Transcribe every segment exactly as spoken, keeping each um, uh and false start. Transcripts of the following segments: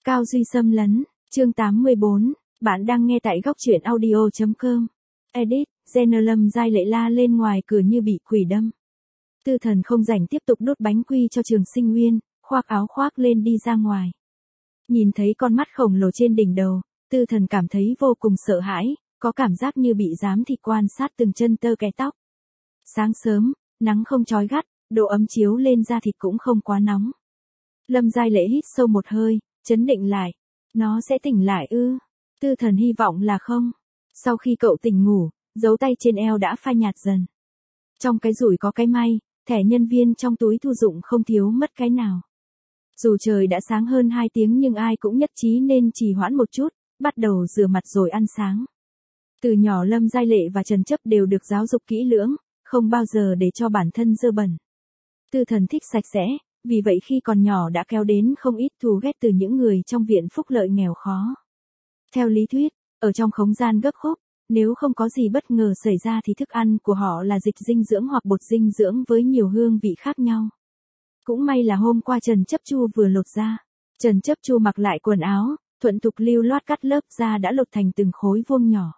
Cao Duy xâm lấn, chương tám mươi bốn, bạn đang nghe tại góc truyện audio chấm com. Edit, Jenner Lâm Giai Lệ la lên ngoài cửa như bị quỷ đâm. Tư Thần không rảnh tiếp tục đốt bánh quy cho Trường Sinh Nguyên, khoác áo khoác lên đi ra ngoài. Nhìn thấy con mắt khổng lồ trên đỉnh đầu, Tư Thần cảm thấy vô cùng sợ hãi, có cảm giác như bị giám thị quan sát từng chân tơ kẽ tóc. Sáng sớm, nắng không chói gắt, độ ấm chiếu lên da thịt cũng không quá nóng. Lâm Giai Lệ hít sâu một hơi, chấn định lại. Nó sẽ tỉnh lại ư? Tư Thần hy vọng là không. Sau khi cậu tỉnh ngủ, dấu tay trên eo đã phai nhạt dần. Trong cái rủi có cái may, thẻ nhân viên trong túi thu dụng không thiếu mất cái nào. Dù trời đã sáng hơn hai tiếng nhưng ai cũng nhất trí nên trì hoãn một chút, bắt đầu rửa mặt rồi ăn sáng. Từ nhỏ Lâm Giai Lệ và Trần Chấp đều được giáo dục kỹ lưỡng, không bao giờ để cho bản thân dơ bẩn. Tư Thần thích sạch sẽ, vì vậy khi còn nhỏ đã kéo đến không ít thù ghét từ những người trong viện phúc lợi nghèo khó. Theo lý thuyết, ở trong không gian gấp khúc, nếu không có gì bất ngờ xảy ra thì thức ăn của họ là dịch dinh dưỡng hoặc bột dinh dưỡng với nhiều hương vị khác nhau. Cũng may là hôm qua Trần Chấp Chu vừa lột da. Trần Chấp Chu mặc lại quần áo, thuận tục lưu loát cắt lớp da đã lột thành từng khối vuông nhỏ.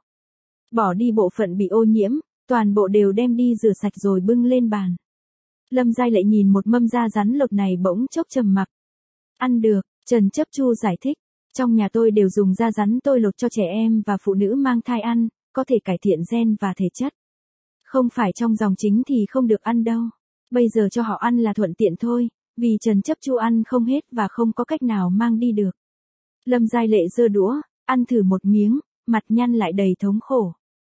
Bỏ đi bộ phận bị ô nhiễm, toàn bộ đều đem đi rửa sạch rồi bưng lên bàn. Lâm Giai Lệ nhìn một mâm da rắn lột này bỗng chốc trầm mặc. Ăn được, Trần Chấp Chu giải thích. Trong nhà tôi đều dùng da rắn tôi lột cho trẻ em và phụ nữ mang thai ăn, có thể cải thiện gen và thể chất. Không phải trong dòng chính thì không được ăn đâu. Bây giờ cho họ ăn là thuận tiện thôi, vì Trần Chấp Chu ăn không hết và không có cách nào mang đi được. Lâm Giai Lệ giơ đũa, ăn thử một miếng, mặt nhăn lại đầy thống khổ.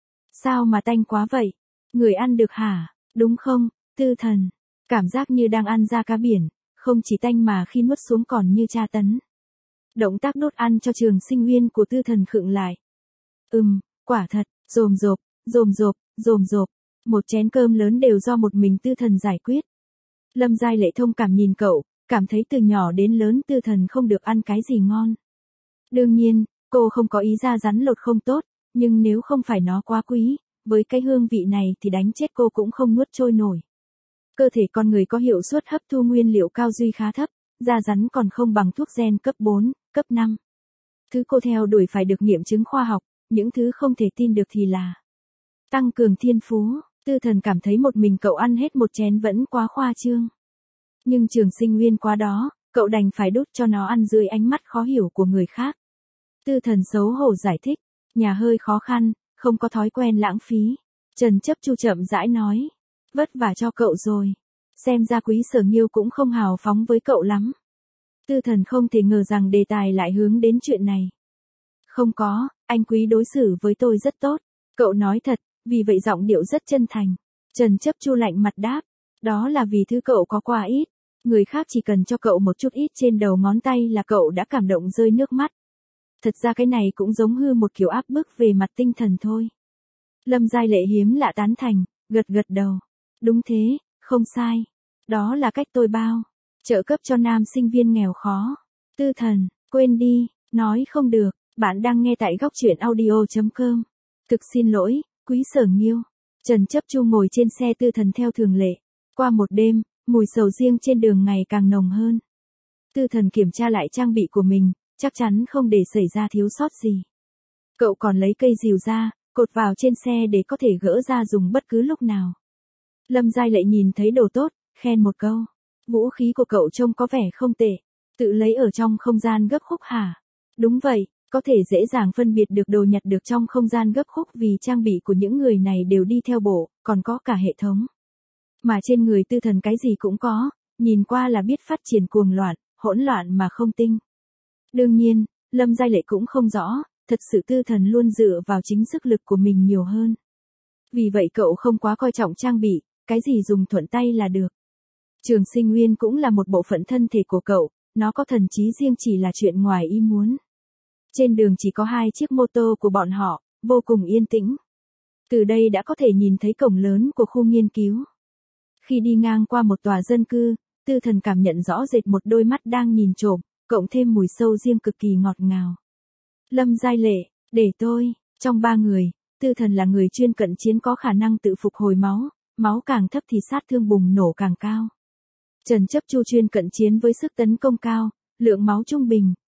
Sao mà tanh quá vậy? Người ăn được hả? Đúng không, Tư Thần? Cảm giác như đang ăn da cá biển, không chỉ tanh mà khi nuốt xuống còn như tra tấn. Động tác đốt ăn cho Trường Sinh Nguyên của Tư Thần khựng lại. Ừm, quả thật, rồm rộp, rồm rộp, rồm rộp. Một chén cơm lớn đều do một mình Tư Thần giải quyết. Lâm Giai Lệ thông cảm nhìn cậu, cảm thấy từ nhỏ đến lớn Tư Thần không được ăn cái gì ngon. Đương nhiên, cô không có ý ra rắn lột không tốt, nhưng nếu không phải nó quá quý, với cái hương vị này thì đánh chết cô cũng không nuốt trôi nổi. Cơ thể con người có hiệu suất hấp thu nguyên liệu cao duy khá thấp, da rắn còn không bằng thuốc gen cấp bốn, cấp năm. Thứ cô theo đuổi phải được nghiệm chứng khoa học, những thứ không thể tin được thì là tăng cường thiên phú. Tư Thần cảm thấy một mình cậu ăn hết một chén vẫn quá khoa trương. Nhưng Trường Sinh Nguyên quá đó, cậu đành phải đút cho nó ăn dưới ánh mắt khó hiểu của người khác. Tư Thần xấu hổ giải thích, nhà hơi khó khăn, không có thói quen lãng phí. Trần Chấp Chu chậm rãi nói, vất vả cho cậu rồi. Xem ra Quý Sở Nghiêu cũng không hào phóng với cậu lắm. Tư Thần không thể ngờ rằng đề tài lại hướng đến chuyện này. Không có, anh Quý đối xử với tôi rất tốt. Cậu nói thật, vì vậy giọng điệu rất chân thành. Trần Chấp Chu lạnh mặt đáp, đó là vì thứ cậu có quá ít. Người khác chỉ cần cho cậu một chút ít trên đầu ngón tay là cậu đã cảm động rơi nước mắt. Thật ra cái này cũng giống hư một kiểu áp bức về mặt tinh thần thôi. Lâm Giai Lệ hiếm lạ tán thành, gật gật đầu. Đúng thế, không sai. Đó là cách tôi bao. Trợ cấp cho nam sinh viên nghèo khó. Tư Thần, quên đi, nói không được, bạn đang nghe tại góc truyện audio chấm com. Thực xin lỗi, Quý Sở Nghiêu. Trần Chấp Chu ngồi trên xe Tư Thần theo thường lệ. Qua một đêm, mùi sầu riêng trên đường ngày càng nồng hơn. Tư Thần kiểm tra lại trang bị của mình, chắc chắn không để xảy ra thiếu sót gì. Cậu còn lấy cây rìu ra, cột vào trên xe để có thể gỡ ra dùng bất cứ lúc nào. Lâm Giai Lệ nhìn thấy đồ tốt, khen một câu. Vũ khí của cậu trông có vẻ không tệ. Tự lấy ở trong không gian gấp khúc hả? Đúng vậy, có thể dễ dàng phân biệt được đồ nhặt được trong không gian gấp khúc vì trang bị của những người này đều đi theo bộ, còn có cả hệ thống. Mà trên người Tư Thần cái gì cũng có, nhìn qua là biết phát triển cuồng loạn, hỗn loạn mà không tinh. Đương nhiên, Lâm Giai Lệ cũng không rõ, thật sự Tư Thần luôn dựa vào chính sức lực của mình nhiều hơn. Vì vậy cậu không quá coi trọng trang bị, cái gì dùng thuận tay là được. Trường Sinh Nguyên cũng là một bộ phận thân thể của cậu, nó có thần trí riêng chỉ là chuyện ngoài ý muốn. Trên đường chỉ có hai chiếc mô tô của bọn họ, vô cùng yên tĩnh. Từ đây đã có thể nhìn thấy cổng lớn của khu nghiên cứu. Khi đi ngang qua một tòa dân cư, Tư Thần cảm nhận rõ rệt một đôi mắt đang nhìn trộm, cộng thêm mùi sâu riêng cực kỳ ngọt ngào. Lâm Giai Lệ, để tôi, trong ba người, Tư Thần là người chuyên cận chiến có khả năng tự phục hồi máu, máu càng thấp thì sát thương bùng nổ càng cao. Trần Chấp Chu chuyên cận chiến với sức tấn công cao, lượng máu trung bình,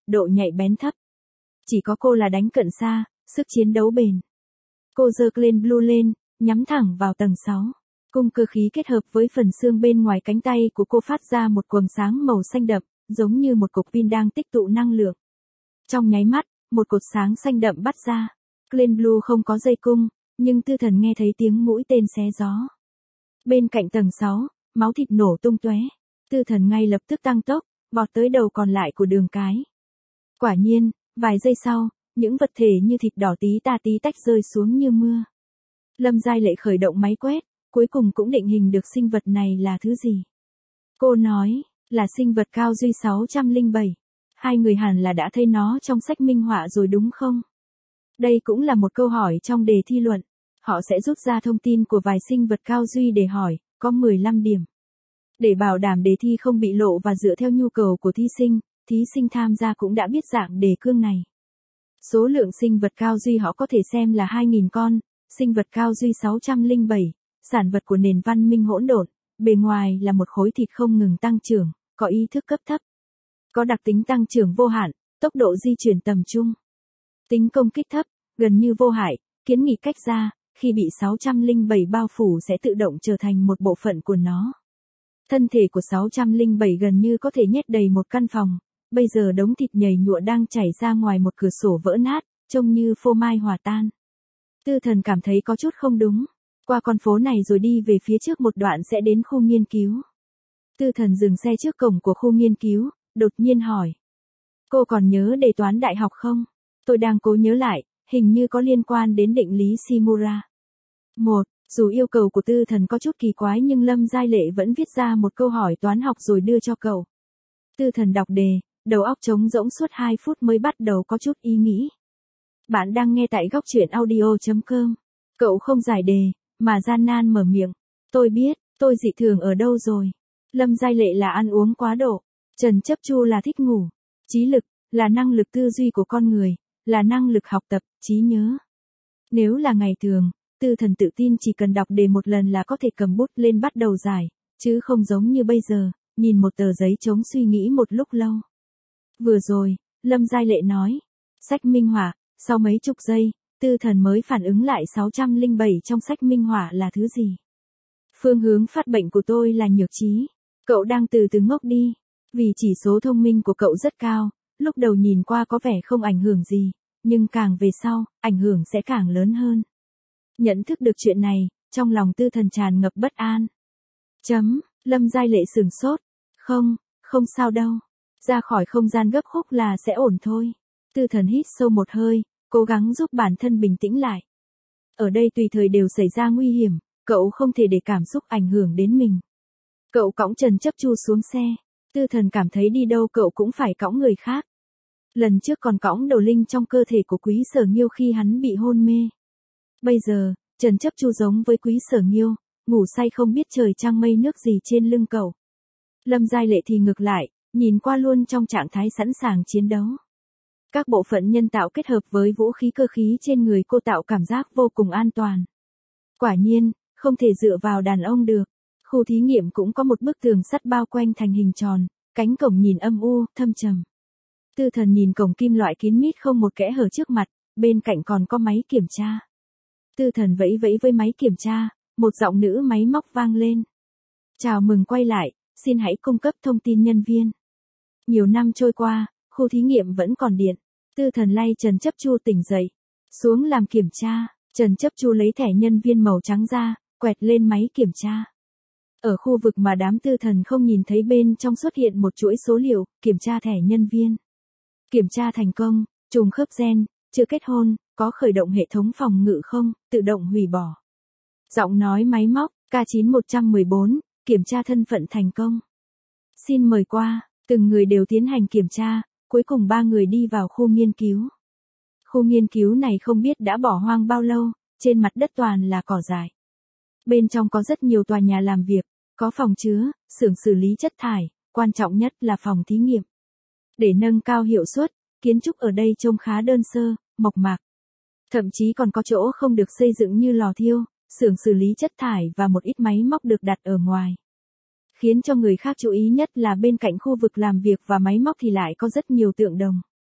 độ nhạy bén thấp. Chỉ có cô là đánh cận xa, sức chiến đấu bền. Cô giơ Clean Blue lên, nhắm thẳng vào tầng sáu. Cung cơ khí kết hợp với phần xương bên ngoài cánh tay của cô phát ra một quầng sáng màu xanh đậm, giống như một cục pin đang tích tụ năng lượng. Trong nháy mắt, một cột sáng xanh đậm bắt ra. Clean Blue không có dây cung, nhưng Tư Thần nghe thấy tiếng mũi tên xé gió. Bên cạnh tầng sáu, máu thịt nổ tung tóe. Tư Thần ngay lập tức tăng tốc, vọt tới đầu còn lại của đường cái. Quả nhiên, vài giây sau, những vật thể như thịt đỏ tí ta tí tách rơi xuống như mưa. Lâm Giai Lệ khởi động máy quét, cuối cùng cũng định hình được sinh vật này là thứ gì. Cô nói, là sinh vật cao duy sáu trăm lẻ bảy. Hai người hẳn là đã thấy nó trong sách minh họa rồi đúng không? Đây cũng là một câu hỏi trong đề thi luận. Họ sẽ rút ra thông tin của vài sinh vật cao duy để hỏi, có mười lăm điểm. Để bảo đảm đề thi không bị lộ và dựa theo nhu cầu của thí sinh, thí sinh tham gia cũng đã biết dạng đề cương này. Số lượng sinh vật cao duy họ có thể xem là hai nghìn con, sinh vật cao duy sáu trăm lẻ bảy, sản vật của nền văn minh hỗn độn, bề ngoài là một khối thịt không ngừng tăng trưởng, có ý thức cấp thấp. Có đặc tính tăng trưởng vô hạn, tốc độ di chuyển tầm trung. Tính công kích thấp, gần như vô hại, kiến nghị cách ra, khi bị sáu trăm lẻ bảy bao phủ sẽ tự động trở thành một bộ phận của nó. Thân thể của sáu trăm lẻ bảy gần như có thể nhét đầy một căn phòng, bây giờ đống thịt nhầy nhụa đang chảy ra ngoài một cửa sổ vỡ nát, trông như phô mai hòa tan. Tư Thần cảm thấy có chút không đúng. Qua con phố này rồi đi về phía trước một đoạn sẽ đến khu nghiên cứu. Tư Thần dừng xe trước cổng của khu nghiên cứu, đột nhiên hỏi. Cô còn nhớ đề toán đại học không? Tôi đang cố nhớ lại, hình như có liên quan đến định lý Shimura. Một, dù yêu cầu của Tư Thần có chút kỳ quái nhưng Lâm Giai Lệ vẫn viết ra một câu hỏi toán học rồi đưa cho cậu. Tư Thần đọc đề, đầu óc trống rỗng suốt hai phút mới bắt đầu có chút ý nghĩ. Bạn đang nghe tại góc truyện audio chấm com. Cậu không giải đề, mà gian nan mở miệng. Tôi biết, tôi dị thường ở đâu rồi. Lâm Giai Lệ là ăn uống quá độ. Trần Chấp Chu là thích ngủ. Trí lực, là năng lực tư duy của con người, là năng lực học tập, trí nhớ. Nếu là ngày thường, Tư Thần tự tin chỉ cần đọc đề một lần là có thể cầm bút lên bắt đầu giải, chứ không giống như bây giờ, nhìn một tờ giấy trống suy nghĩ một lúc lâu. Vừa rồi, Lâm Giai Lệ nói, sách minh họa, sau mấy chục giây, Tư Thần mới phản ứng lại sáu trăm lẻ bảy trong sách minh họa là thứ gì. Phương hướng phát bệnh của tôi là nhược trí. Cậu đang từ từ ngốc đi, vì chỉ số thông minh của cậu rất cao, lúc đầu nhìn qua có vẻ không ảnh hưởng gì, nhưng càng về sau, ảnh hưởng sẽ càng lớn hơn. Nhận thức được chuyện này, trong lòng Tư Thần tràn ngập bất an. Chấm, Lâm Giai Lệ sửng sốt. Không, không sao đâu. Ra khỏi không gian gấp khúc là sẽ ổn thôi. Tư Thần hít sâu một hơi, cố gắng giúp bản thân bình tĩnh lại. Ở đây tùy thời đều xảy ra nguy hiểm, cậu không thể để cảm xúc ảnh hưởng đến mình. Cậu cõng Trần Chấp Chu xuống xe. Tư Thần cảm thấy đi đâu cậu cũng phải cõng người khác. Lần trước còn cõng đầu linh trong cơ thể của Quý Sở Nghiêu khi hắn bị hôn mê. Bây giờ, Trần Chấp Chu giống với Quý Sở Nghiêu, ngủ say không biết trời trăng mây nước gì trên lưng cậu. Lâm Giai Lệ thì ngược lại, nhìn qua luôn trong trạng thái sẵn sàng chiến đấu. Các bộ phận nhân tạo kết hợp với vũ khí cơ khí trên người cô tạo cảm giác vô cùng an toàn. Quả nhiên, không thể dựa vào đàn ông được. Khu thí nghiệm cũng có một bức tường sắt bao quanh thành hình tròn, cánh cổng nhìn âm u, thâm trầm. Tư Thần nhìn cổng kim loại kín mít không một kẽ hở trước mặt, bên cạnh còn có máy kiểm tra. Tư Thần vẫy vẫy với máy kiểm tra, một giọng nữ máy móc vang lên. Chào mừng quay lại, xin hãy cung cấp thông tin nhân viên. Nhiều năm trôi qua, khu thí nghiệm vẫn còn điện. Tư Thần lay Trần Chấp Chu tỉnh dậy. Xuống làm kiểm tra, Trần Chấp Chu lấy thẻ nhân viên màu trắng ra, quẹt lên máy kiểm tra. Ở khu vực mà đám Tư Thần không nhìn thấy bên trong xuất hiện một chuỗi số liệu, kiểm tra thẻ nhân viên. Kiểm tra thành công, trùng khớp gen, chưa kết hôn, có khởi động hệ thống phòng ngự không, tự động hủy bỏ. Giọng nói máy móc, K chín một một bốn, kiểm tra thân phận thành công. Xin mời qua, từng người đều tiến hành kiểm tra, cuối cùng ba người đi vào khu nghiên cứu. Khu nghiên cứu này không biết đã bỏ hoang bao lâu, trên mặt đất toàn là cỏ dại. Bên trong có rất nhiều tòa nhà làm việc, có phòng chứa, xưởng xử lý chất thải, quan trọng nhất là phòng thí nghiệm. Để nâng cao hiệu suất, kiến trúc ở đây trông khá đơn sơ, mộc mạc. Thậm chí còn có chỗ không được xây dựng như lò thiêu, xưởng xử lý chất thải và một ít máy móc được đặt ở ngoài. Khiến cho người khác chú ý nhất là bên cạnh khu vực làm việc và máy móc thì lại có rất nhiều tượng đồng.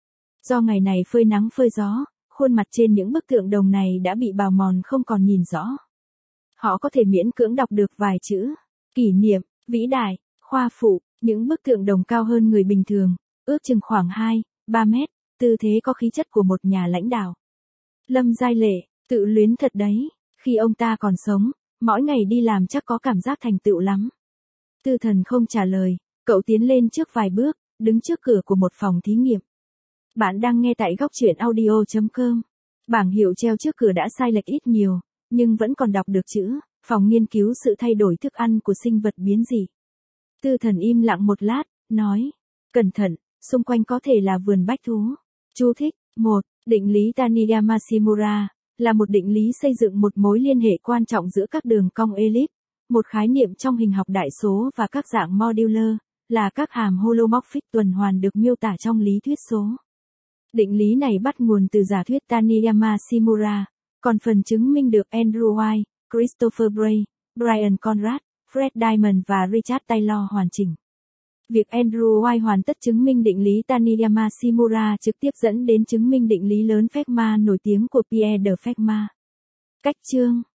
Do ngày này phơi nắng phơi gió, khuôn mặt trên những bức tượng đồng này đã bị bào mòn không còn nhìn rõ. Họ có thể miễn cưỡng đọc được vài chữ: kỷ niệm, vĩ đại, khoa phụ. Những bức tượng đồng cao hơn người bình thường, ước chừng khoảng hai, ba mét, tư thế có khí chất của một nhà lãnh đạo. Lâm Giai Lệ, tự luyến thật đấy, khi ông ta còn sống, mỗi ngày đi làm chắc có cảm giác thành tựu lắm. Tư Thần không trả lời, cậu tiến lên trước vài bước, đứng trước cửa của một phòng thí nghiệm. Bạn đang nghe tại góc truyện audio chấm com. Bảng hiệu treo trước cửa đã sai lệch ít nhiều, nhưng vẫn còn đọc được chữ: phòng nghiên cứu sự thay đổi thức ăn của sinh vật biến dị. Tư Thần im lặng một lát, nói: cẩn thận, xung quanh có thể là vườn bách thú. Chú thích: một. Định lý Taniyama-Shimura là một định lý xây dựng một mối liên hệ quan trọng giữa các đường cong ellip, một khái niệm trong hình học đại số, và các dạng modular, là các hàm holomorphic tuần hoàn được miêu tả trong lý thuyết số. Định lý này bắt nguồn từ giả thuyết Taniyama-Shimura, còn phần chứng minh được Andrew White, Christopher Bray, Brian Conrad, Fred Diamond và Richard Taylor hoàn chỉnh. Việc Andrew White hoàn tất chứng minh định lý Taniyama-Shimura trực tiếp dẫn đến chứng minh định lý lớn Fermat nổi tiếng của Pierre de Fermat. Cách chương